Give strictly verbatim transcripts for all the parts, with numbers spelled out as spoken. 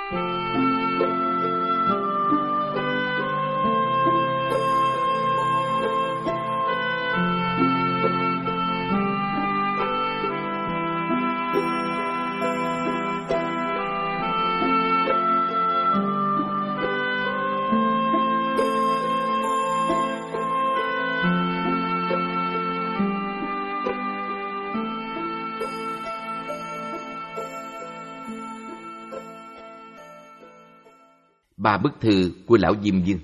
Ba bức thư của Lão Diêm Vương.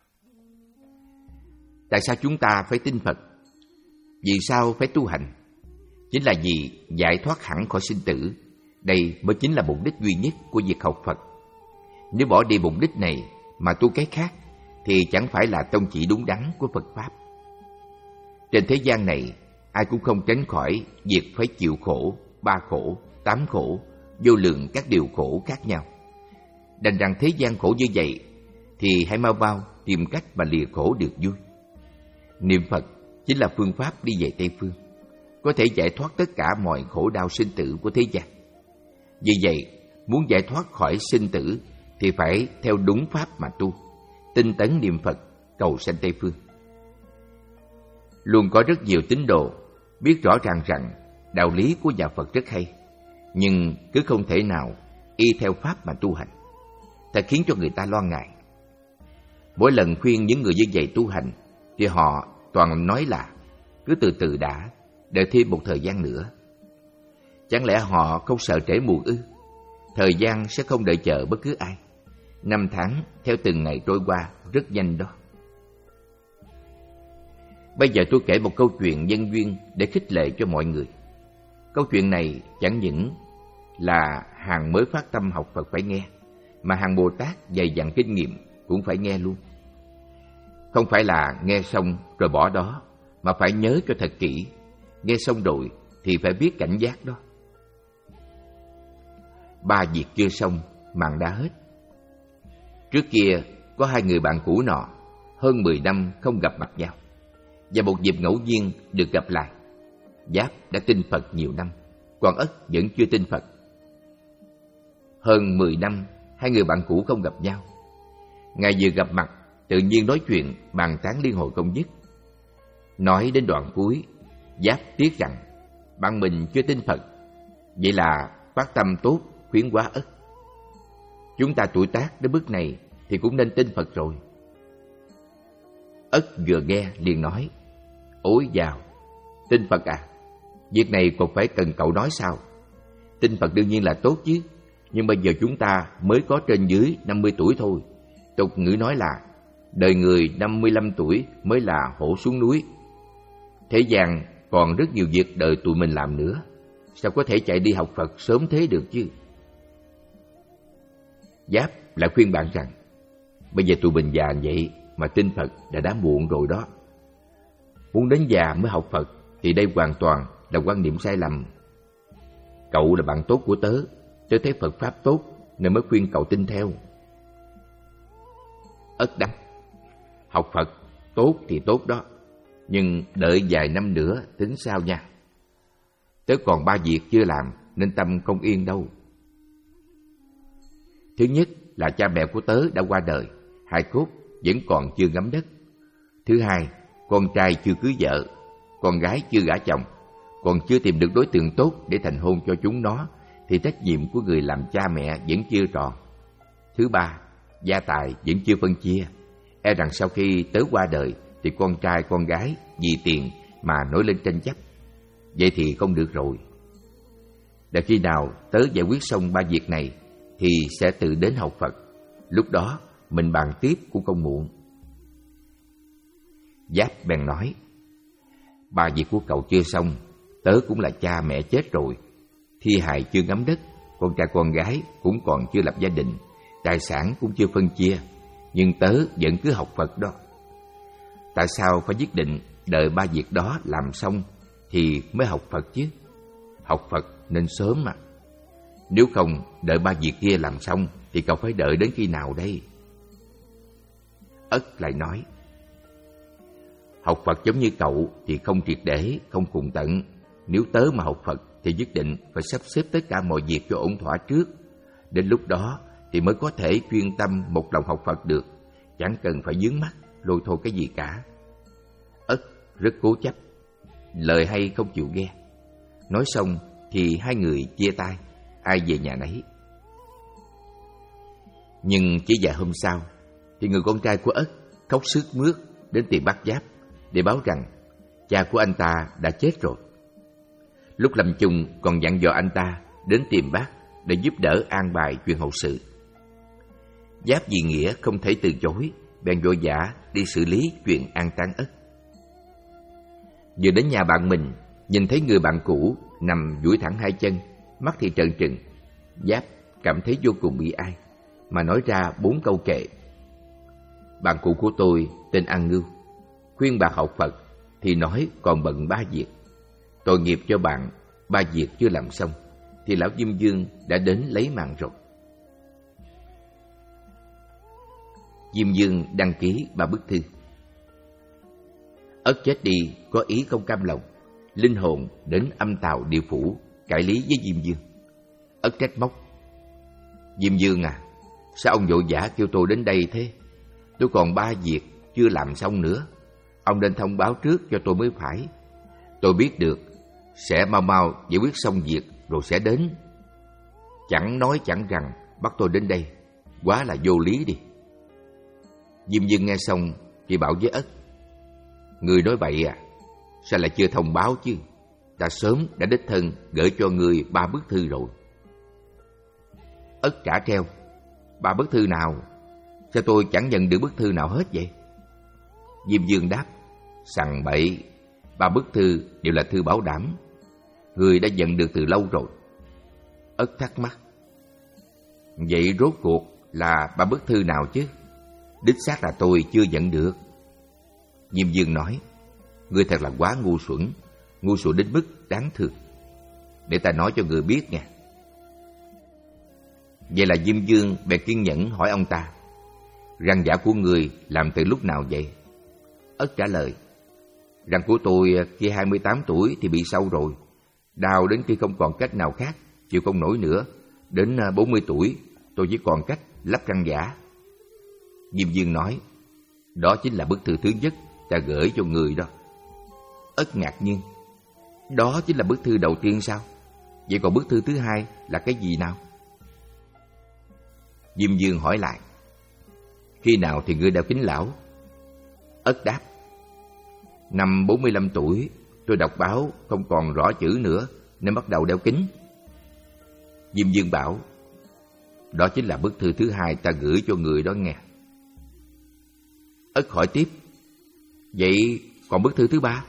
Tại sao chúng ta phải tin Phật? Vì sao phải tu hành? Chính là vì giải thoát hẳn khỏi sinh tử. Đây mới chính là mục đích duy nhất của việc học Phật. Nếu bỏ đi mục đích này mà tu cái khác thì chẳng phải là tông chỉ đúng đắn của Phật Pháp. Trên thế gian này, ai cũng không tránh khỏi việc phải chịu khổ, ba khổ, tám khổ, vô lượng các điều khổ khác nhau. Đành rằng thế gian khổ như vậy thì hãy mau mau tìm cách mà lìa khổ được vui. Niệm Phật chính là phương pháp đi về Tây Phương, có thể giải thoát tất cả mọi khổ đau sinh tử của thế gian. Vì vậy, muốn giải thoát khỏi sinh tử thì phải theo đúng pháp mà tu, tinh tấn niệm Phật, cầu sanh Tây Phương. Luôn có rất nhiều tín đồ biết rõ ràng rằng đạo lý của nhà Phật rất hay, nhưng cứ không thể nào y theo pháp mà tu hành. Thật khiến cho người ta lo ngại. Mỗi lần khuyên những người như vậy tu hành thì họ toàn nói là cứ từ từ đã, đợi thêm một thời gian nữa. Chẳng lẽ họ không sợ trễ muộn ư? Thời gian sẽ không đợi chờ bất cứ ai. Năm tháng theo từng ngày trôi qua rất nhanh đó. Bây giờ tôi kể một câu chuyện nhân duyên để khích lệ cho mọi người. Câu chuyện này chẳng những là hàng mới phát tâm học Phật phải nghe, mà hàng Bồ Tát dày dặn kinh nghiệm cũng phải nghe luôn. Không phải là nghe xong rồi bỏ đó, mà phải nhớ cho thật kỹ. Nghe xong rồi thì phải biết cảnh giác đó. Ba việc chưa xong, màn đã hết. Trước kia có hai người bạn cũ nọ, hơn mười năm không gặp mặt nhau, và một dịp ngẫu nhiên được gặp lại. Giáp đã tin Phật nhiều năm, còn Ất vẫn chưa tin Phật. Hơn mười năm, hai người bạn cũ không gặp nhau. Ngày vừa gặp mặt, tự nhiên nói chuyện, bàn tán liên hồi không dứt. Nói đến đoạn cuối, Giáp tiếc rằng bạn mình chưa tin Phật. Vậy là phát tâm tốt khuyến hóa Ất: chúng ta tuổi tác đến bước này thì cũng nên tin Phật rồi. Ất vừa nghe liền nói: ối dào, tin Phật à? Việc này còn phải cần cậu nói sao? Tin Phật đương nhiên là tốt chứ, nhưng bây giờ chúng ta mới có trên dưới năm mươi tuổi thôi. Tục ngữ nói là đời người năm mươi lăm tuổi mới là hổ xuống núi. Thế gian còn rất nhiều việc đời tụi mình làm nữa, sao có thể chạy đi học Phật sớm thế được chứ? Giáp lại khuyên bạn rằng bây giờ tụi mình già vậy mà tin Phật đã đã muộn rồi đó. Muốn đến già mới học Phật thì đây hoàn toàn là quan niệm sai lầm. Cậu là bạn tốt của tớ, tớ thấy Phật Pháp tốt nên mới khuyên cậu tin theo. Ất đáp: học Phật tốt thì tốt đó, nhưng đợi vài năm nữa tính sao nha. Tớ còn ba việc chưa làm nên tâm không yên đâu. Thứ nhất là cha mẹ của tớ đã qua đời, hài cốt vẫn còn chưa ngắm đất. Thứ hai, con trai chưa cưới vợ, con gái chưa gả chồng, còn chưa tìm được đối tượng tốt để thành hôn cho chúng nó, thì trách nhiệm của người làm cha mẹ vẫn chưa tròn. Thứ ba, gia tài vẫn chưa phân chia, e rằng sau khi tớ qua đời thì con trai con gái vì tiền mà nổi lên tranh chấp. Vậy thì không được rồi. Để khi nào tớ giải quyết xong ba việc này thì sẽ tự đến học Phật. Lúc đó mình bàn tiếp cũng không muộn. Giáp bèn nói: ba việc của cậu chưa xong, tớ cũng là cha mẹ chết rồi, thi hài chưa ngắm đất, con trai con gái cũng còn chưa lập gia đình, tài sản cũng chưa phân chia, nhưng tớ vẫn cứ học Phật đó. Tại sao phải quyết định đợi ba việc đó làm xong thì mới học Phật chứ? Học Phật nên sớm mà. Nếu không đợi ba việc kia làm xong thì cậu phải đợi đến khi nào đây? Ất lại nói: học Phật giống như cậu thì không triệt để, không cùng tận. Nếu tớ mà học Phật thì nhất định phải sắp xếp tất cả mọi việc cho ổn thỏa trước. Đến lúc đó thì mới có thể chuyên tâm một lòng học Phật được, chẳng cần phải vướng mắc lôi thôi cái gì cả. Ất rất cố chấp, lời hay không chịu nghe. Nói xong thì hai người chia tay, ai về nhà nấy. Nhưng chỉ vài hôm sau thì người con trai của Ất khóc sướt mướt đến tìm bác Giáp để báo rằng cha của anh ta đã chết rồi. Lúc lâm chung còn dặn dò anh ta đến tìm bác để giúp đỡ an bài chuyện hậu sự. Giáp vì nghĩa không thể từ chối, bèn vội vã đi xử lý chuyện an táng Ất. Vừa đến nhà bạn mình, nhìn thấy người bạn cũ nằm duỗi thẳng hai chân, mắt thì trợn trừng, Giáp cảm thấy vô cùng bi ai, mà nói ra bốn câu kệ. Bạn cũ của tôi tên An Ngưu, khuyên bà học Phật thì nói còn bận ba việc. Tội nghiệp cho bạn, ba việc chưa làm xong thì lão Diêm Dương đã đến lấy mạng rồi. Diêm Dương đăng ký ba bức thư. Ất chết đi có ý không cam lòng, linh hồn đến âm tào địa phủ cãi lý với Diêm Dương. Ất trách móc: Diêm Dương à, sao ông vội vã kêu tôi đến đây thế? Tôi còn ba việc chưa làm xong nữa, ông nên thông báo trước cho tôi mới phải. Tôi biết được sẽ mau mau giải quyết xong việc rồi sẽ đến. Chẳng nói chẳng rằng bắt tôi đến đây, quá là vô lý đi. Diêm Dương nghe xong thì bảo với Ất: Người nói bậy à, sao lại chưa thông báo chứ? Ta sớm đã đích thân gửi cho người ba bức thư rồi. Ất trả treo: Ba bức thư nào? Sao tôi chẳng nhận được bức thư nào hết vậy? Diêm Dương đáp: Sằng bậy, ba bức thư đều là thư bảo đảm, người đã nhận được từ lâu rồi. Ất thắc mắc: Vậy rốt cuộc là ba bức thư nào chứ? Đích xác là tôi chưa nhận được. Diêm Dương nói: Ngươi thật là quá ngu xuẩn, ngu xuẩn đến mức đáng thương. Để ta nói cho ngươi biết nha. Vậy là Diêm Dương bèn kiên nhẫn hỏi ông ta: Răng giả của ngươi làm từ lúc nào vậy? Ất trả lời: Răng của tôi khi hai mươi tám tuổi thì bị sâu rồi, đau đến khi không còn cách nào khác, chịu không nổi nữa. Đến bốn mươi tuổi tôi chỉ còn cách lắp răng giả. Diêm Dương nói: Đó chính là bức thư thứ nhất ta gửi cho người đó. Ất ngạc nhiên: Đó chính là bức thư đầu tiên sao? Vậy còn bức thư thứ hai là cái gì nào? Diêm Dương hỏi lại: Khi nào thì ngươi đeo kính lão? Ất đáp: Năm bốn mươi lăm tuổi, tôi đọc báo không còn rõ chữ nữa nên bắt đầu đeo kính. Diêm Dương bảo: Đó chính là bức thư thứ hai ta gửi cho người đó nghe. Ất hỏi tiếp: Vậy còn bức thư thứ ba?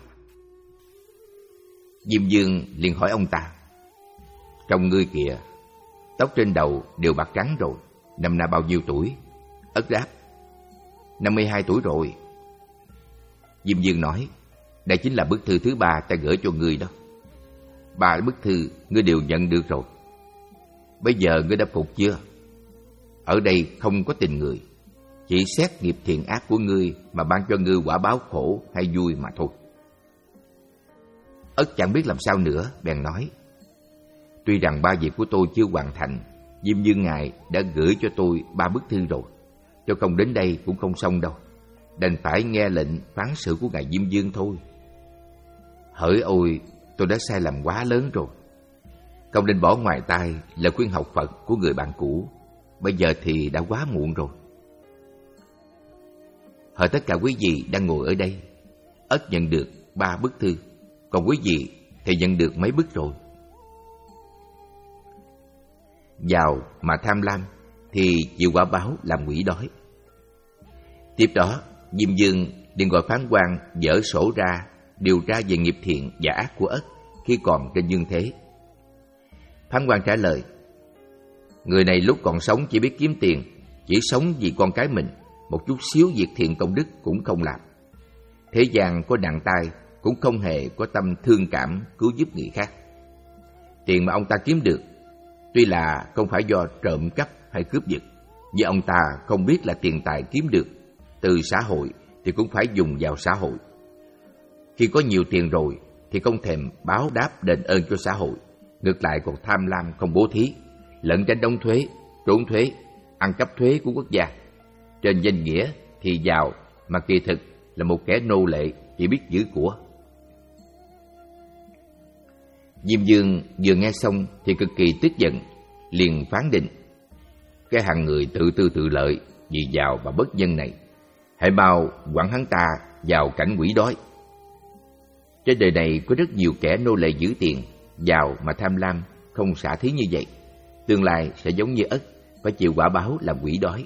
Diêm Dương liền hỏi ông ta: Trong ngươi kìa, tóc trên đầu đều bạc trắng rồi, năm nay bao nhiêu tuổi? Ất đáp: năm mươi hai tuổi rồi. Diêm Dương nói: Đây chính là bức thư thứ ba ta gửi cho ngươi đó. Ba bức thư ngươi đều nhận được rồi. Bây giờ ngươi đã phục chưa? Ở đây không có tình người, chỉ xét nghiệp thiện ác của ngươi mà ban cho ngươi quả báo khổ hay vui mà thôi. Ất chẳng biết làm sao nữa, bèn nói: Tuy rằng ba việc của tôi chưa hoàn thành, Diêm Dương ngài đã gửi cho tôi ba bức thư rồi, cho không đến đây cũng không xong đâu, đành phải nghe lệnh phán xử của ngài Diêm Dương thôi. Hỡi ôi, tôi đã sai lầm quá lớn rồi, không nên bỏ ngoài tai lời khuyên học Phật của người bạn cũ. Bây giờ thì đã quá muộn rồi. Hỡi tất cả quý vị đang ngồi ở đây, Ất nhận được ba bức thư, còn quý vị thì nhận được mấy bức rồi. Giàu mà tham lam thì chịu quả báo làm quỷ đói. Tiếp đó, Diêm Dương liền gọi phán quan dở sổ ra điều tra về nghiệp thiện và ác của Ất khi còn trên dương thế. Phán quan trả lời: Người này lúc còn sống chỉ biết kiếm tiền, chỉ sống vì con cái mình, một chút xíu việc thiện công đức cũng không làm. Thế gian có nặng tay cũng không hề có tâm thương cảm cứu giúp người khác. Tiền mà ông ta kiếm được tuy là không phải do trộm cắp hay cướp giật, nhưng ông ta không biết là tiền tài kiếm được từ xã hội thì cũng phải dùng vào xã hội. Khi có nhiều tiền rồi thì không thèm báo đáp đền ơn cho xã hội, ngược lại còn tham lam không bố thí, lẩn tránh đóng thuế, trốn thuế, ăn cắp thuế của quốc gia. Trên danh nghĩa thì giàu, mà kỳ thực là một kẻ nô lệ chỉ biết giữ của. Diêm Vương vừa nghe xong thì cực kỳ tức giận, liền phán định: cái hạng người tự tư tự lợi, vì giàu và bất nhân này, hãy mau quẳng hắn ta vào cảnh quỷ đói. Trên đời này có rất nhiều kẻ nô lệ giữ tiền, giàu mà tham lam, không xả thí như vậy, tương lai sẽ giống như ất, phải chịu quả báo làm quỷ đói.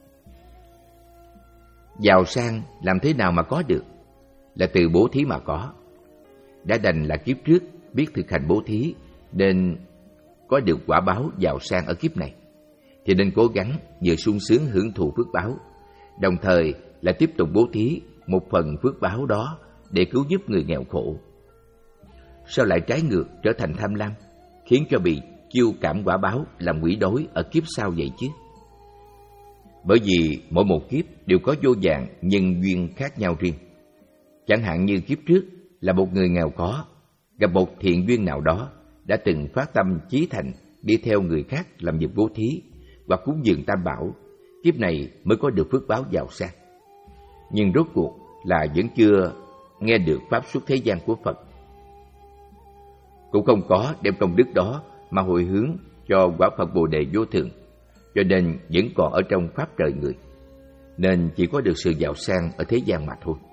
Giàu sang làm thế nào mà có được? Là từ bố thí mà có. Đã đành là kiếp trước biết thực hành bố thí, nên có được quả báo giàu sang ở kiếp này, thì nên cố gắng vừa sung sướng hưởng thụ phước báo, đồng thời là tiếp tục bố thí một phần phước báo đó để cứu giúp người nghèo khổ. Sao lại trái ngược trở thành tham lam, khiến cho bị chiêu cảm quả báo làm quỷ đói ở kiếp sau vậy chứ? Bởi vì mỗi một kiếp đều có vô vàn nhân duyên khác nhau riêng. Chẳng hạn như kiếp trước là một người nghèo khó, gặp một thiện duyên nào đó, đã từng phát tâm chí thành đi theo người khác làm việc bố thí hoặc cúng dường tam bảo, kiếp này mới có được phước báo giàu sang. Nhưng rốt cuộc là vẫn chưa nghe được pháp xuất thế gian của Phật, cũng không có đem công đức đó mà hồi hướng cho quả Phật Bồ Đề vô thường, cho nên vẫn còn ở trong pháp trời người, nên chỉ có được sự giàu sang ở thế gian mà thôi.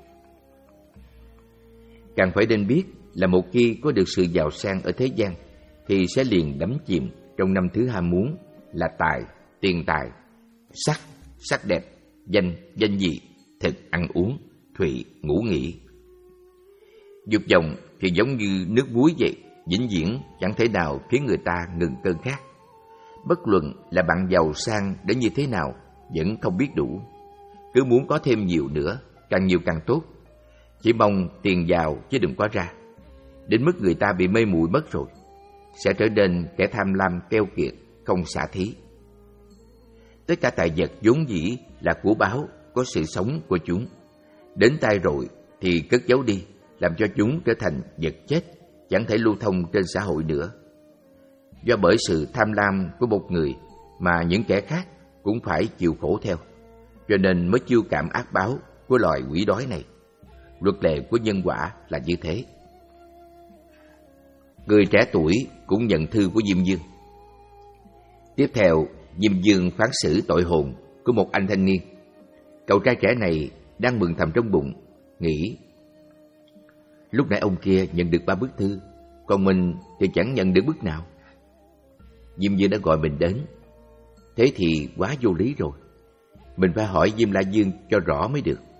Càng phải nên biết là một khi có được sự giàu sang ở thế gian thì sẽ liền đắm chìm trong năm thứ ham muốn là tài, tiền tài, sắc, sắc đẹp, danh, danh dị, thực, ăn uống, thụy, ngủ nghỉ. Dục vọng thì giống như nước muối vậy, vĩnh viễn chẳng thể nào khiến người ta ngừng cơn khát. Bất luận là bạn giàu sang đến như thế nào vẫn không biết đủ, cứ muốn có thêm nhiều nữa, càng nhiều càng tốt. Chỉ mong tiền giàu chứ đừng có ra, đến mức người ta bị mê muội mất rồi, sẽ trở nên kẻ tham lam keo kiệt, không xả thí. Tất cả tài vật vốn dĩ là của báo, có sự sống của chúng. Đến tay rồi thì cất giấu đi, làm cho chúng trở thành vật chết, chẳng thể lưu thông trên xã hội nữa. Do bởi sự tham lam của một người mà những kẻ khác cũng phải chịu khổ theo, cho nên mới chiêu cảm ác báo của loài quỷ đói này. Luật lệ của nhân quả là như thế. Người trẻ tuổi cũng nhận thư của Diêm Vương. Tiếp theo, Diêm Vương phán xử tội hồn của một anh thanh niên. Cậu trai trẻ này đang mừng thầm trong bụng, nghĩ: lúc nãy ông kia nhận được ba bức thư, còn mình thì chẳng nhận được bức nào. Diêm Vương đã gọi mình đến. Thế thì quá vô lý rồi, mình phải hỏi Diêm La Vương cho rõ mới được.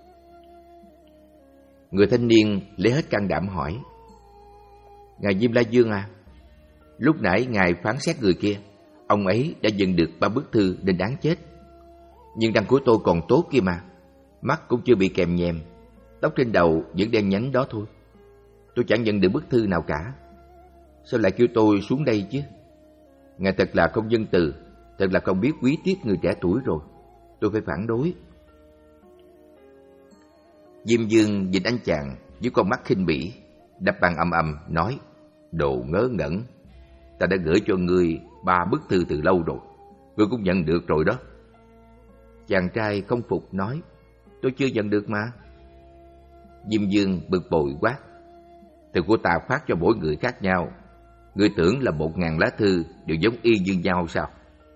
Người thanh niên lấy hết can đảm hỏi: ngài Diêm La Vương à, lúc nãy ngài phán xét người kia, ông ấy đã nhận được ba bức thư nên đáng chết. Nhưng răng của tôi còn tốt kia mà, mắt cũng chưa bị kèm nhèm, tóc trên đầu vẫn đen nhánh đó thôi. Tôi chẳng nhận được bức thư nào cả, sao lại kêu tôi xuống đây chứ? Ngài thật là không nhân từ, thật là không biết quý tiếc người trẻ tuổi rồi. Tôi phải phản đối. Diêm Vương nhìn anh chàng với con mắt khinh bỉ, đập bàn ầm ầm nói: đồ ngớ ngẩn, ta đã gửi cho ngươi ba bức thư từ lâu rồi, ngươi cũng nhận được rồi đó. Chàng trai không phục nói: tôi chưa nhận được mà. Diêm Vương bực bội quát: thư của ta phát cho mỗi người khác nhau, ngươi tưởng là một ngàn lá thư đều giống y như nhau sao?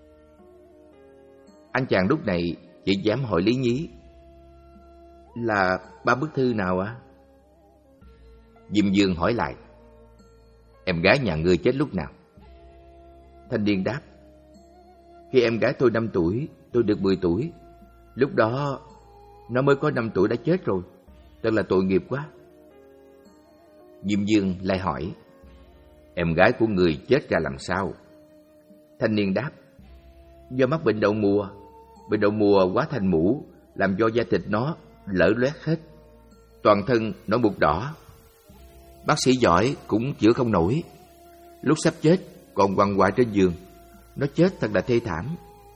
Anh chàng lúc này chỉ dám hỏi lý nhí: là ba bức thư nào ạ? À? Diêm Vương hỏi lại: em gái nhà ngươi chết lúc nào? Thanh niên đáp: khi em gái tôi năm tuổi, tôi được mười tuổi. Lúc đó nó mới có năm tuổi đã chết rồi, thật là tội nghiệp quá. Diêm Vương lại hỏi: em gái của người chết ra làm sao? Thanh niên đáp: do mắc bệnh đậu mùa, bệnh đậu mùa quá thành mũ, làm cho da thịt nó lở loét hết, toàn thân nó mụn đỏ. Bác sĩ giỏi cũng chữa không nổi, lúc sắp chết còn quằn quại trên giường. Nó chết thật là thê thảm.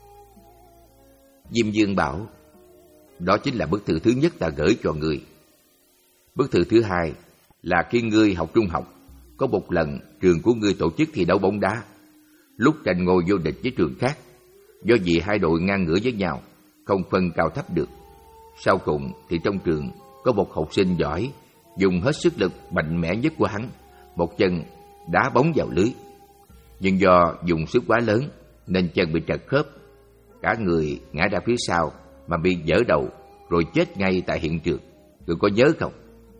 Diêm Vương bảo: đó chính là bức thư thứ nhất ta gửi cho người. Bức thư thứ hai là khi ngươi học trung học, có một lần trường của ngươi tổ chức thi đấu bóng đá. Lúc tranh ngôi vô địch với trường khác, Do vì hai đội ngang ngửa với nhau, không phân cao thấp được. Sau cùng thì trong trường có một học sinh giỏi, dùng hết sức lực mạnh mẽ nhất của hắn, một chân đá bóng vào lưới. Nhưng do dùng sức quá lớn nên chân bị trật khớp, cả người ngã ra phía sau mà bị vỡ đầu, rồi chết ngay tại hiện trường. Người có nhớ không?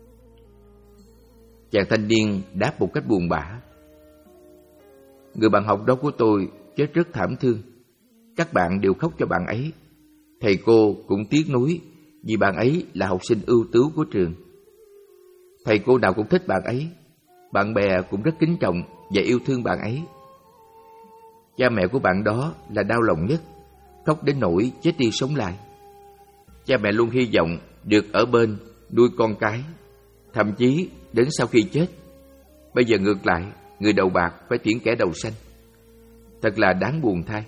Chàng thanh niên đáp một cách buồn bã: người bạn học đó của tôi chết rất thảm thương. Các bạn đều khóc cho bạn ấy. Thầy cô cũng tiếc nuối vì bạn ấy là học sinh ưu tú của trường. Thầy cô nào cũng thích bạn ấy, bạn bè cũng rất kính trọng và yêu thương bạn ấy. Cha mẹ của bạn đó là đau lòng nhất, khóc đến nỗi chết đi sống lại. Cha mẹ luôn hy vọng được ở bên nuôi con cái, thậm chí đến sau khi chết. Bây giờ ngược lại, người đầu bạc phải tiễn kẻ đầu xanh. Thật là đáng buồn thay.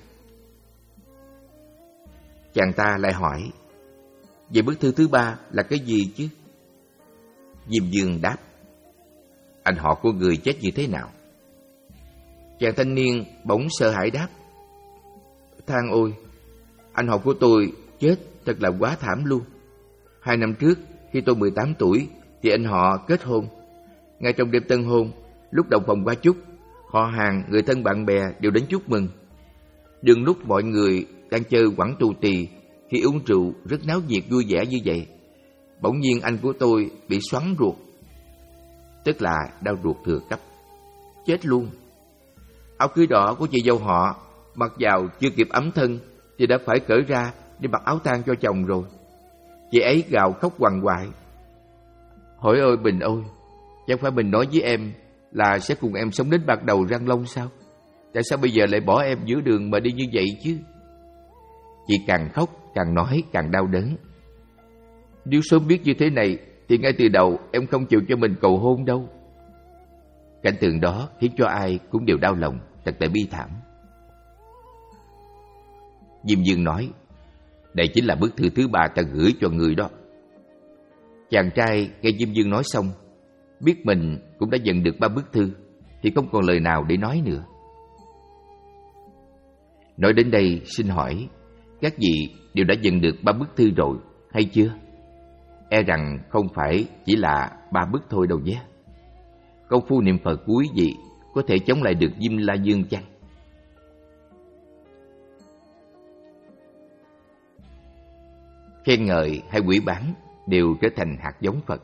Chàng ta lại hỏi: vậy bức thư thứ ba là cái gì chứ? Diêm Dương đáp: anh họ của người chết như thế nào? Chàng thanh niên bỗng sợ hãi đáp: than ôi, anh họ của tôi chết thật là quá thảm luôn. Hai năm trước, khi tôi mười tám tuổi, thì anh họ kết hôn. Ngay trong đêm tân hôn, lúc đồng phòng qua chúc, họ hàng, người thân bạn bè đều đến chúc mừng. Đừng lúc mọi người đang chơi quẳng tù tì, khi uống rượu rất náo nhiệt vui vẻ như vậy, bỗng nhiên anh của tôi bị xoắn ruột, tức là đau ruột thừa cấp, chết luôn. Áo cưới đỏ của chị dâu họ mặc vào chưa kịp ấm thân thì đã phải cởi ra để mặc áo tang cho chồng rồi. Chị ấy gào khóc quằn quại: hỏi ơi Bình ơi, chẳng phải mình nói với em là sẽ cùng em sống đến bạc đầu răng long sao? Tại sao bây giờ lại bỏ em giữa đường mà đi như vậy chứ? Chị càng khóc càng nói càng đau đớn: nếu sớm biết như thế này thì ngay từ đầu em không chịu cho mình cầu hôn đâu. Cảnh tượng đó khiến cho ai cũng đều đau lòng, thật là bi thảm. Diêm Dương nói: đây chính là bức thư thứ ba ta gửi cho người đó. Chàng trai nghe Diêm Dương nói xong, biết mình cũng đã nhận được ba bức thư, thì không còn lời nào để nói nữa. Nói đến đây xin hỏi, các vị đều đã nhận được ba bức thư rồi hay chưa? E rằng không phải chỉ là ba bức thôi đâu nhé. Công phu niệm Phật của quý vị có thể chống lại được Diêm La Dương chăng? Khen ngợi hay quỷ bán đều trở thành hạt giống Phật.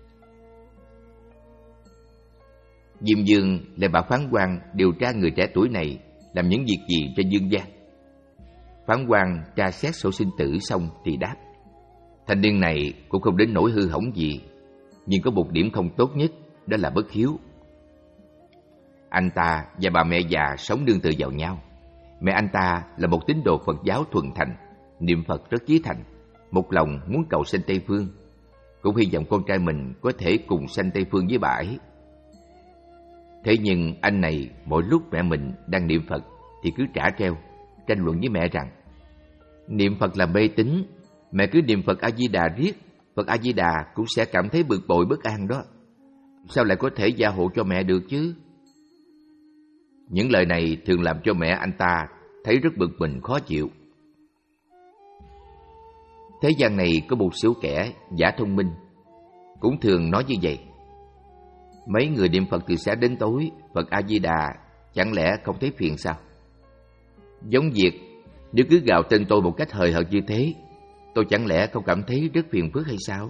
Diêm Dương lại bảo phán quan điều tra người trẻ tuổi này làm những việc gì cho dương gian. Phán quan tra xét sổ sinh tử xong thì đáp: thanh niên này cũng không đến nỗi hư hỏng gì, nhưng có một điểm không tốt nhất, đó là bất hiếu. Anh ta và bà mẹ già sống nương tựa vào nhau. Mẹ anh ta là một tín đồ Phật giáo thuần thành, niệm Phật rất chí thành, một lòng muốn cầu sanh Tây Phương, cũng hy vọng con trai mình có thể cùng sanh Tây Phương với bà ấy. Thế nhưng anh này mỗi lúc mẹ mình đang niệm Phật thì cứ trả treo, tranh luận với mẹ rằng: niệm Phật là mê tín, mẹ cứ niệm Phật A-di-đà riết, Phật A-di-đà cũng sẽ cảm thấy bực bội bất an đó. Sao lại có thể gia hộ cho mẹ được chứ? Những lời này thường làm cho mẹ anh ta thấy rất bực mình khó chịu. Thế gian này có một số kẻ giả thông minh cũng thường nói như vậy: mấy người niệm Phật từ sáng đến tối, Phật A-di-đà chẳng lẽ không thấy phiền sao? Giống việc nếu cứ gào tên tôi một cách hời hợt như thế, tôi chẳng lẽ không cảm thấy rất phiền phức hay sao?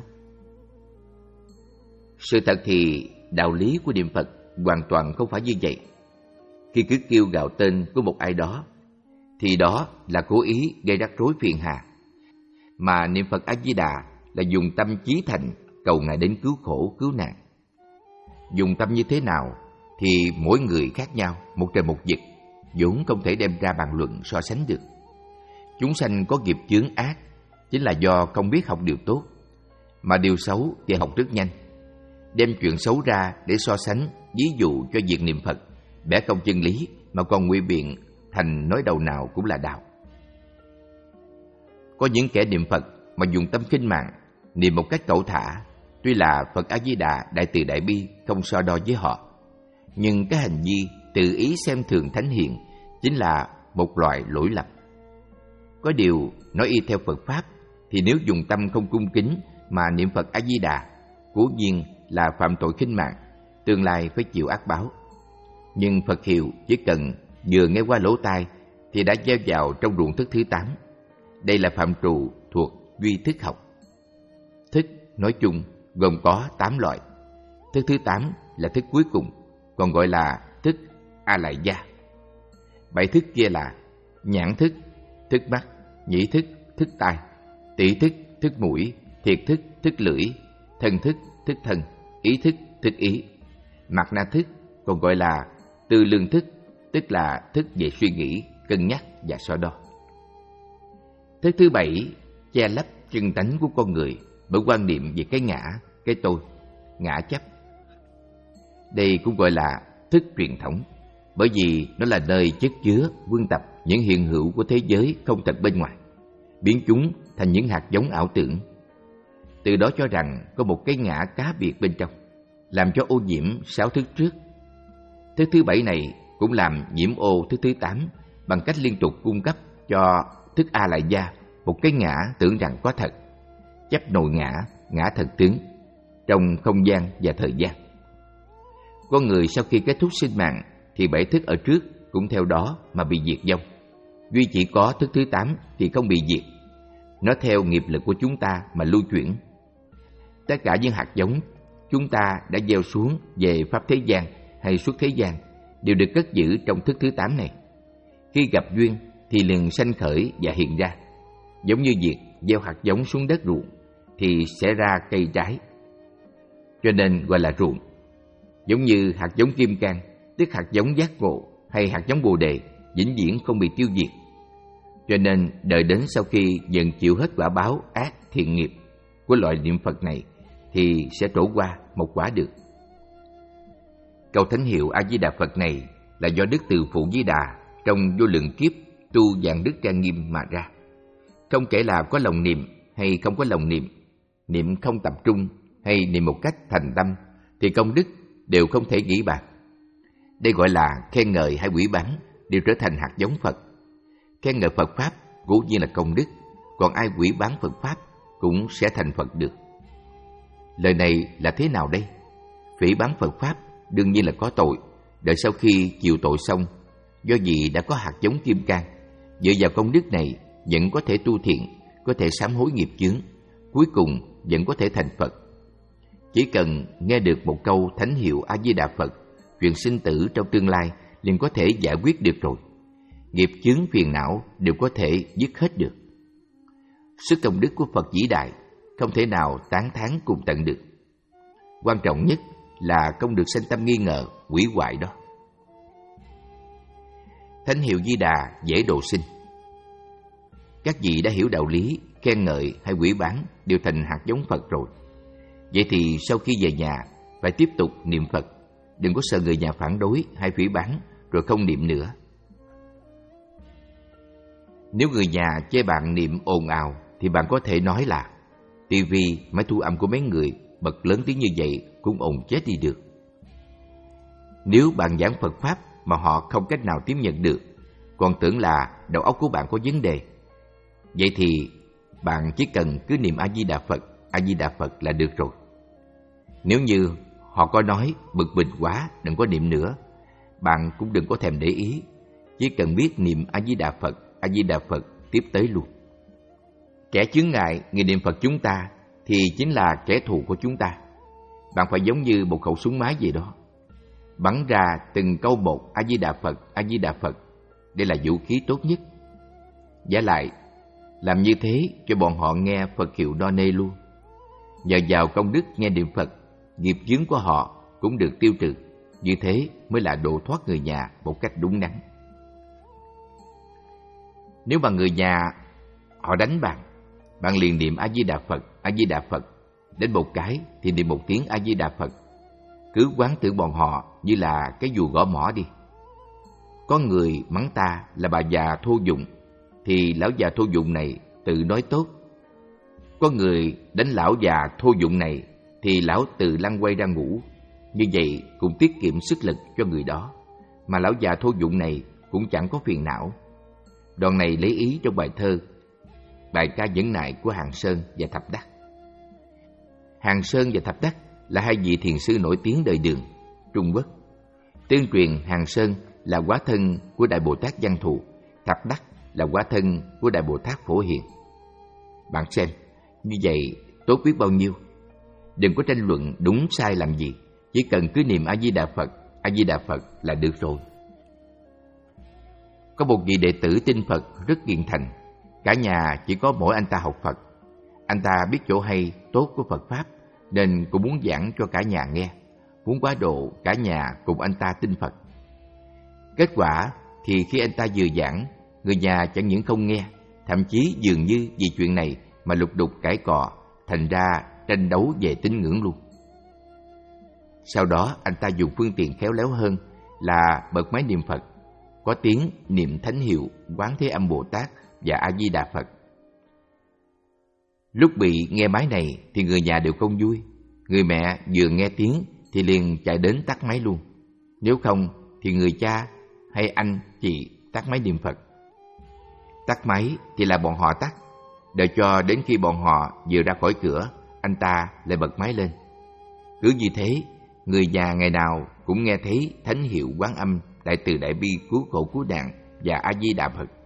Sự thật thì đạo lý của niệm Phật hoàn toàn không phải như vậy. Khi cứ kêu gào tên của một ai đó thì đó là cố ý gây rắc rối phiền hà. Mà niệm Phật A-di-đà là dùng tâm chí thành cầu Ngài đến cứu khổ cứu nạn. Dùng tâm như thế nào thì mỗi người khác nhau, một trời một vực, vốn không thể đem ra bàn luận so sánh được. Chúng sanh có nghiệp chướng ác chính là do không biết học điều tốt, mà điều xấu thì học rất nhanh. Đem chuyện xấu ra để so sánh, ví dụ cho việc niệm Phật, bẻ cong chân lý mà còn ngụy biện thành nói đầu nào cũng là đạo. Có những kẻ niệm Phật mà dùng tâm khinh mạng, niệm một cách cẩu thả, tuy là Phật A-di-đà đại từ đại bi không so đo với họ, nhưng cái hành vi tự ý xem thường thánh hiền chính là một loại lỗi lầm. Có điều, nói y theo Phật Pháp, thì nếu dùng tâm không cung kính mà niệm Phật A-di-đà, cố nhiên là phạm tội khinh mạng, tương lai phải chịu ác báo. Nhưng Phật hiệu chỉ cần vừa nghe qua lỗ tai thì đã gieo vào trong ruộng thức thứ tám. Đây là phạm trù thuộc duy thức học. Thức nói chung gồm có tám loại. Thức thứ tám là thức cuối cùng, còn gọi là thức A-lại gia. Bảy thức kia là nhãn thức, thức mắt, nhĩ thức, thức tai, tỷ thức, thức mũi, thiệt thức, thức lưỡi, thân thức, thức thân, ý thức, thức ý. Mạt na thức còn gọi là tư lương thức, tức là thức về suy nghĩ, cân nhắc và so đo. Thức thứ bảy che lấp chân tánh của con người bởi quan niệm về cái ngã, cái tôi, ngã chấp. Đây cũng gọi là thức truyền thống, bởi vì nó là nơi chất chứa, quân tập những hiện hữu của thế giới không thật bên ngoài, biến chúng thành những hạt giống ảo tưởng. Từ đó cho rằng có một cái ngã cá biệt bên trong, làm cho ô nhiễm sáu thức trước. Thức thứ bảy này cũng làm nhiễm ô thức thứ tám bằng cách liên tục cung cấp cho thức A lại gia một cái ngã tưởng rằng có thật, chấp nội ngã, ngã thật tướng trong không gian và thời gian. Con người sau khi kết thúc sinh mạng thì bảy thức ở trước cũng theo đó mà bị diệt vong. Duy chỉ có thức thứ tám thì không bị diệt. Nó theo nghiệp lực của chúng ta mà lưu chuyển. Tất cả những hạt giống chúng ta đã gieo xuống về pháp thế gian hay xuất thế gian đều được cất giữ trong thức thứ tám này. Khi gặp duyên thì liền sanh khởi và hiện ra. Giống như việc gieo hạt giống xuống đất ruộng thì sẽ ra cây trái, cho nên gọi là ruộng. Giống như hạt giống kim cang, tức hạt giống giác ngộ, hay hạt giống bồ đề vĩnh viễn không bị tiêu diệt, cho nên đợi đến sau khi dần chịu hết quả báo ác thiện nghiệp của loại niệm Phật này thì sẽ trổ qua một quả được. Câu thánh hiệu A Di Đà Phật này là do Đức Từ Phụ Di Đà trong vô lượng kiếp tu dạng đức trang nghiêm mà ra. Không kể là có lòng niệm hay không có lòng niệm, niệm không tập trung hay niệm một cách thành tâm, thì công đức đều không thể nghĩ bạc. Đây gọi là khen ngợi hay quỷ báng đều trở thành hạt giống Phật. Khen ngợi Phật Pháp cố nhiên là công đức, còn ai quỷ báng Phật Pháp cũng sẽ thành Phật được. Lời này là thế nào đây? Phỉ báng Phật Pháp đương nhiên là có tội. Đợi sau khi chịu tội xong, do vì đã có hạt giống kim cang, dựa vào công đức này vẫn có thể tu thiện, có thể sám hối nghiệp chướng, cuối cùng vẫn có thể thành Phật. Chỉ cần nghe được một câu thánh hiệu A Di Đà Phật, chuyện sinh tử trong tương lai liền có thể giải quyết được rồi. Nghiệp chướng phiền não đều có thể dứt hết được. Sức công đức của Phật vĩ đại không thể nào tán thán cùng tận được. Quan trọng nhất là không được sanh tâm nghi ngờ, hủy hoại đó. Thánh hiệu Di Đà dễ độ sinh. Các vị đã hiểu đạo lý, khen ngợi hay quỷ báng đều thành hạt giống Phật rồi. Vậy thì sau khi về nhà phải tiếp tục niệm Phật, đừng có sợ người nhà phản đối hay phỉ báng rồi không niệm nữa. Nếu người nhà chê bạn niệm ồn ào thì bạn có thể nói là tivi, máy thu âm của mấy người bật lớn tiếng như vậy cũng ồn chết đi được. Nếu bạn giảng Phật Pháp mà họ không cách nào tiếp nhận được, còn tưởng là đầu óc của bạn có vấn đề, vậy thì bạn chỉ cần cứ niệm A Di Đà Phật, A Di Đà Phật là được rồi. Nếu như họ có nói bực mình quá đừng có niệm nữa, bạn cũng đừng có thèm để ý, chỉ cần biết niệm A Di Đà Phật, A Di Đà Phật tiếp tới luôn. Kẻ chướng ngại người niệm Phật chúng ta thì chính là kẻ thù của chúng ta. Bạn phải giống như một khẩu súng máy vậy đó, bắn ra từng câu một A Di Đà Phật, A Di Đà Phật. Đây là vũ khí tốt nhất. Giả lại, làm như thế cho bọn họ nghe Phật hiệu no nê luôn. Nhờ vào công đức nghe niệm Phật, nghiệp chướng của họ cũng được tiêu trừ. Như thế mới là độ thoát người nhà một cách đúng đắn. Nếu mà người nhà họ đánh bạn, bạn liền niệm A Di Đà Phật, A Di Đà Phật. Đến một cái thì niệm một tiếng A Di Đà Phật. Cứ quán tưởng bọn họ như là cái dù gõ mỏ đi. Có người mắng ta là bà già thô dụng, thì lão già thô dụng này tự nói tốt. Có người đánh lão già thô dụng này thì lão tự lăn quay ra ngủ. Như vậy cũng tiết kiệm sức lực cho người đó, mà lão già thô dụng này cũng chẳng có phiền não. Đoạn này lấy ý trong bài thơ bài ca nhẫn nại của Hàng Sơn và Thập Đắc. Hàng Sơn và Thập Đắc là hai vị thiền sư nổi tiếng đời Đường, Trung Quốc. Tương truyền Hàng Sơn là hóa thân của Đại Bồ Tát Văn Thù, Thập Đắc là hóa thân của Đại Bồ Tát Phổ Hiền. Bạn xem, như vậy tốt biết bao nhiêu. Đừng có tranh luận đúng sai làm gì, chỉ cần cứ niệm A Di Đà Phật, A Di Đà Phật là được rồi. Có một vị đệ tử tin Phật rất hiền thành, cả nhà chỉ có mỗi anh ta học Phật. Anh ta biết chỗ hay tốt của Phật Pháp nên cũng muốn giảng cho cả nhà nghe, muốn quá độ cả nhà cùng anh ta tin Phật. Kết quả thì khi anh ta vừa giảng, người nhà chẳng những không nghe, thậm chí dường như vì chuyện này mà lục đục cãi cọ, thành ra tranh đấu về tín ngưỡng luôn. Sau đó anh ta dùng phương tiện khéo léo hơn là bật máy niệm Phật, có tiếng niệm thánh hiệu Quán Thế Âm Bồ Tát và A Di Đà Phật. Lúc bị nghe máy này thì người nhà đều không vui. Người mẹ vừa nghe tiếng thì liền chạy đến tắt máy luôn. Nếu không thì người cha hay anh chị tắt máy niệm Phật. Tắt máy thì là bọn họ tắt, đợi cho đến khi bọn họ vừa ra khỏi cửa, anh ta lại bật máy lên. Cứ như thế, người nhà ngày nào cũng nghe thấy thánh hiệu Quán Âm, Đại Từ Đại Bi, Cứu Khổ Cứu Nạn và A Di Đà Phật.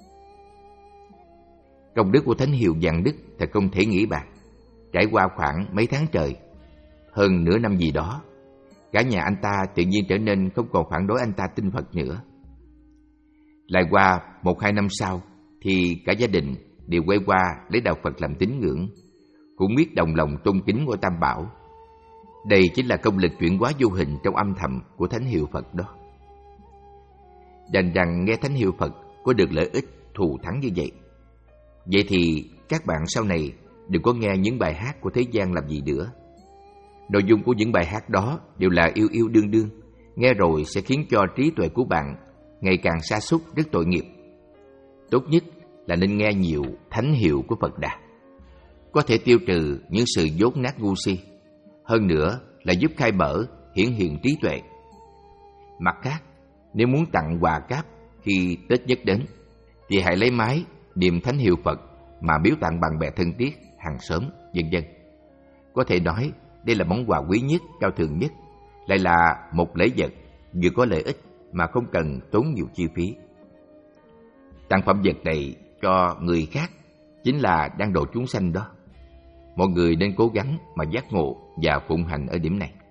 Công đức của thánh hiệu Vạn Đức thật không thể nghĩ bàn. Trải qua khoảng mấy tháng trời, hơn nửa năm gì đó, cả nhà anh ta tự nhiên trở nên không còn phản đối anh ta tin Phật nữa. Lại qua một hai năm sau thì cả gia đình đều quay qua lấy đạo Phật làm tín ngưỡng, cũng biết đồng lòng tôn kính ngôi Tam Bảo. Đây chính là công lực chuyển hóa vô hình trong âm thầm của thánh hiệu Phật đó. Đành rằng nghe thánh hiệu Phật có được lợi ích thù thắng như vậy. Vậy thì các bạn sau này đừng có nghe những bài hát của thế gian làm gì nữa. Nội dung của những bài hát đó đều là yêu yêu đương đương, nghe rồi sẽ khiến cho trí tuệ của bạn ngày càng sa sút, rất tội nghiệp. Tốt nhất là nên nghe nhiều thánh hiệu của Phật Đà, có thể tiêu trừ những sự dốt nát ngu si, hơn nữa là giúp khai mở, hiển hiện trí tuệ. Mặt khác, nếu muốn tặng quà cáp khi Tết nhất đến, thì hãy lấy máy niệm thánh hiệu Phật mà biếu tặng bạn bè thân thiết, hàng xóm, vân vân. Có thể nói đây là món quà quý nhất, cao thượng nhất, lại là một lễ vật vừa có lợi ích mà không cần tốn nhiều chi phí. Tặng phẩm vật này cho người khác chính là đang độ chúng sanh đó. Mọi người nên cố gắng mà giác ngộ và phụng hành ở điểm này.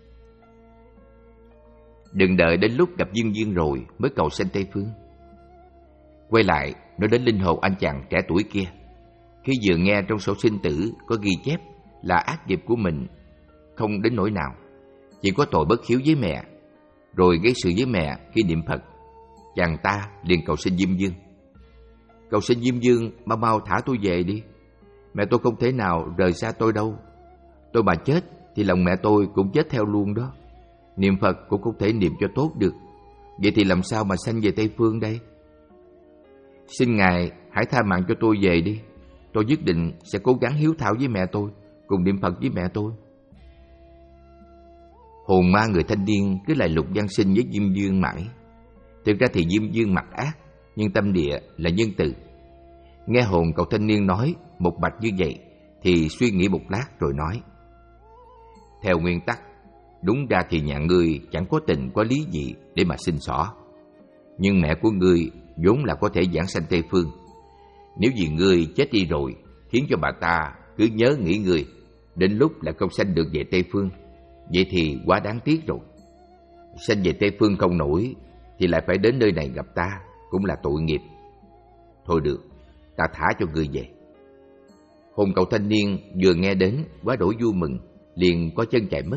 Đừng đợi đến lúc gặp duyên duyên rồi mới cầu sanh Tây Phương. Quay lại nói đến linh hồn anh chàng trẻ tuổi kia. Khi vừa nghe trong sổ sinh tử có ghi chép là ác nghiệp của mình không đến nỗi nào, chỉ có tội bất hiếu với mẹ, rồi gây sự với mẹ khi niệm Phật, chàng ta liền cầu xin Diêm Vương. Cầu xin Diêm Vương mau mau thả tôi về đi. Mẹ tôi không thể nào rời xa tôi đâu. Tôi mà chết thì lòng mẹ tôi cũng chết theo luôn đó. Niệm Phật cũng không thể niệm cho tốt được. Vậy thì làm sao mà sanh về Tây Phương đây? Xin Ngài hãy tha mạng cho tôi về đi. Tôi nhất định sẽ cố gắng hiếu thảo với mẹ tôi, cùng niệm Phật với mẹ tôi. Hồn ma người thanh niên cứ lại lục văn sinh với Diêm Vương mãi. Thực ra thì Diêm Vương mặt ác, nhưng tâm địa là nhân từ. Nghe hồn cậu thanh niên nói một bạch như vậy thì suy nghĩ một lát rồi nói: theo nguyên tắc, đúng ra thì nhà ngươi chẳng có tình có lý gì để mà xin xỏ. Nhưng mẹ của ngươi vốn là có thể giảng sanh Tây Phương. Nếu vì ngươi chết đi rồi, khiến cho bà ta cứ nhớ nghĩ ngươi, đến lúc là không sanh được về Tây Phương, vậy thì quá đáng tiếc rồi. Sanh về Tây Phương không nổi thì lại phải đến nơi này gặp ta, cũng là tội nghiệp. Thôi được, ta thả cho ngươi về. Hồn cậu thanh niên vừa nghe đến quá đổi vui mừng, liền có chân chạy mất.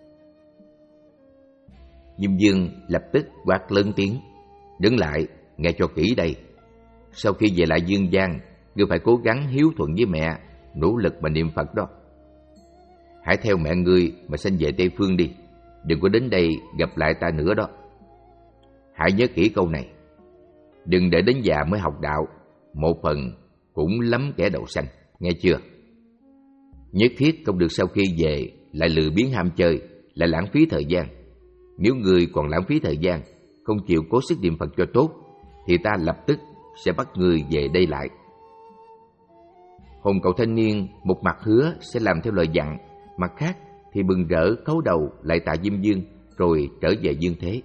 Diêm Vương lập tức quát lớn tiếng: đứng lại, nghe cho kỹ đây. Sau khi về lại dương gian, ngươi phải cố gắng hiếu thuận với mẹ, nỗ lực mà niệm Phật đó. Hãy theo mẹ ngươi mà sanh về Tây Phương đi, đừng có đến đây gặp lại ta nữa đó. Hãy nhớ kỹ câu này, đừng để đến già mới học đạo, một phần cũng lắm kẻ đậu sanh, nghe chưa? Nhất thiết không được sau khi về lại lười biếng ham chơi, lại lãng phí thời gian. Nếu ngươi còn lãng phí thời gian, không chịu cố sức niệm Phật cho tốt, thì ta lập tức sẽ bắt ngươi về đây lại. hồn cậu thanh niên một mặt hứa sẽ làm theo lời dặn, mặt khác thì bừng rỡ cấu đầu lại tạ Diêm Dương rồi trở về dương thế.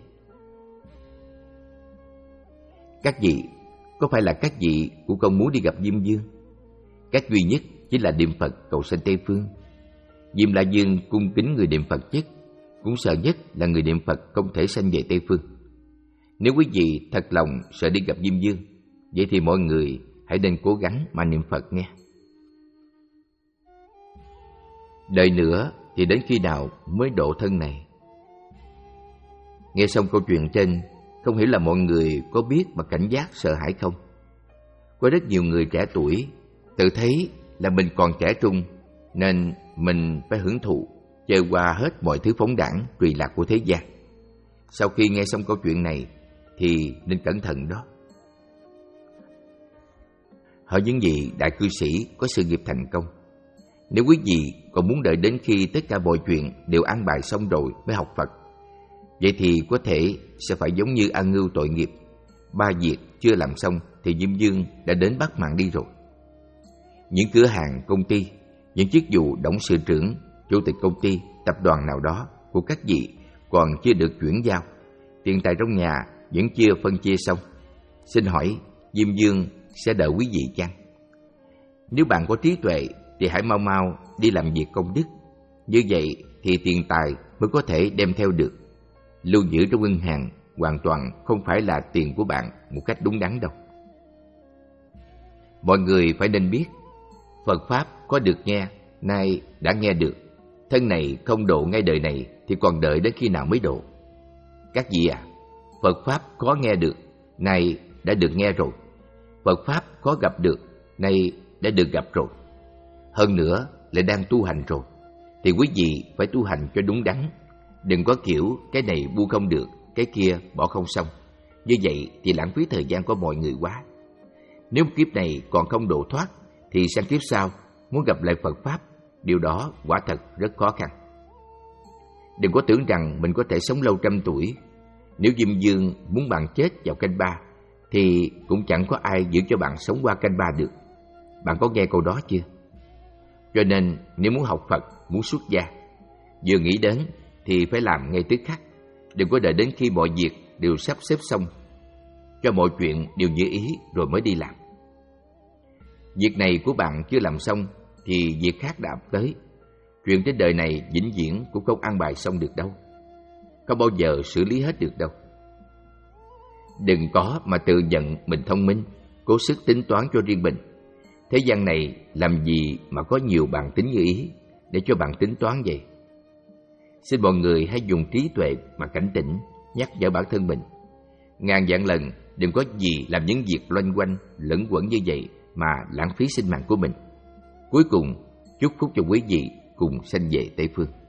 Các vị, có phải là các vị cũng không muốn đi gặp Diêm Dương? Cách duy nhất chính là niệm Phật cầu sanh Tây Phương. Diêm La Dương cung kính người niệm Phật nhất, cũng sợ nhất là người niệm Phật không thể sanh về Tây Phương. Nếu quý vị thật lòng sợ đi gặp Diêm Dương, vậy thì mọi người hãy nên cố gắng mà niệm Phật nghe. Đợi nữa thì đến khi nào mới độ thân này? Nghe xong câu chuyện trên, không hiểu là mọi người có biết mà cảnh giác sợ hãi không? Có rất nhiều người trẻ tuổi tự thấy là mình còn trẻ trung nên mình phải hưởng thụ, chơi qua hết mọi thứ phóng đãng, tùy lạc của thế gian. Sau khi nghe xong câu chuyện này thì nên cẩn thận đó. Hỏi những vị đại cư sĩ có sự nghiệp thành công, nếu quý vị còn muốn đợi đến khi tất cả mọi chuyện đều an bài xong rồi mới học Phật, vậy thì có thể sẽ phải giống như An Ngưu tội nghiệp, ba việc chưa làm xong thì Diêm Dương đã đến bắt mạng đi rồi. Những cửa hàng, công ty, những chức vụ董sự trưởng, chủ tịch công ty, tập đoàn nào đó của các vị còn chưa được chuyển giao, tiền tài trong nhà vẫn chưa phân chia xong. Xin hỏi Diêm Dương sẽ đợi quý vị chăng? Nếu bạn có trí tuệ thì hãy mau mau đi làm việc công đức. Như vậy thì tiền tài mới có thể đem theo được. Lưu giữ trong ngân hàng hoàn toàn không phải là tiền của bạn một cách đúng đắn đâu. Mọi người phải nên biết, Phật Pháp có được nghe, nay đã nghe được. Thân này không độ ngay đời này thì còn đợi đến khi nào mới độ? Các vị à, Phật Pháp có nghe được, nay đã được nghe rồi. Phật Pháp có gặp được, nay đã được gặp rồi. Hơn nữa lại đang tu hành rồi, thì quý vị phải tu hành cho đúng đắn. Đừng có kiểu cái này buông không được, cái kia bỏ không xong. Như vậy thì lãng phí thời gian của mọi người quá. Nếu kiếp này còn không độ thoát thì sang kiếp sau muốn gặp lại Phật Pháp, điều đó quả thật rất khó khăn. Đừng có tưởng rằng mình có thể sống lâu trăm tuổi. Nếu Diêm Dương muốn bạn chết vào canh ba thì cũng chẳng có ai giữ cho bạn sống qua canh ba được. Bạn có nghe câu đó chưa? Cho nên nếu muốn học Phật, muốn xuất gia, vừa nghĩ đến thì phải làm ngay tức khắc. Đừng có đợi đến khi mọi việc đều sắp xếp xong, cho mọi chuyện đều như ý rồi mới đi làm. Việc này của bạn chưa làm xong thì việc khác đã ập tới. Chuyện trên đời này vĩnh viễn cũng không an bài xong được đâu, không bao giờ xử lý hết được đâu. Đừng có mà tự nhận mình thông minh, cố sức tính toán cho riêng mình. Thế gian này làm gì mà có nhiều bàn tính như ý để cho bạn tính toán vậy? Xin mọi người hãy dùng trí tuệ mà cảnh tỉnh, nhắc nhở bản thân mình. Ngàn vạn lần đừng có gì làm những việc loanh quanh, lẫn quẩn như vậy mà lãng phí sinh mạng của mình. Cuối cùng, chúc phúc cho quý vị cùng sanh về Tây Phương.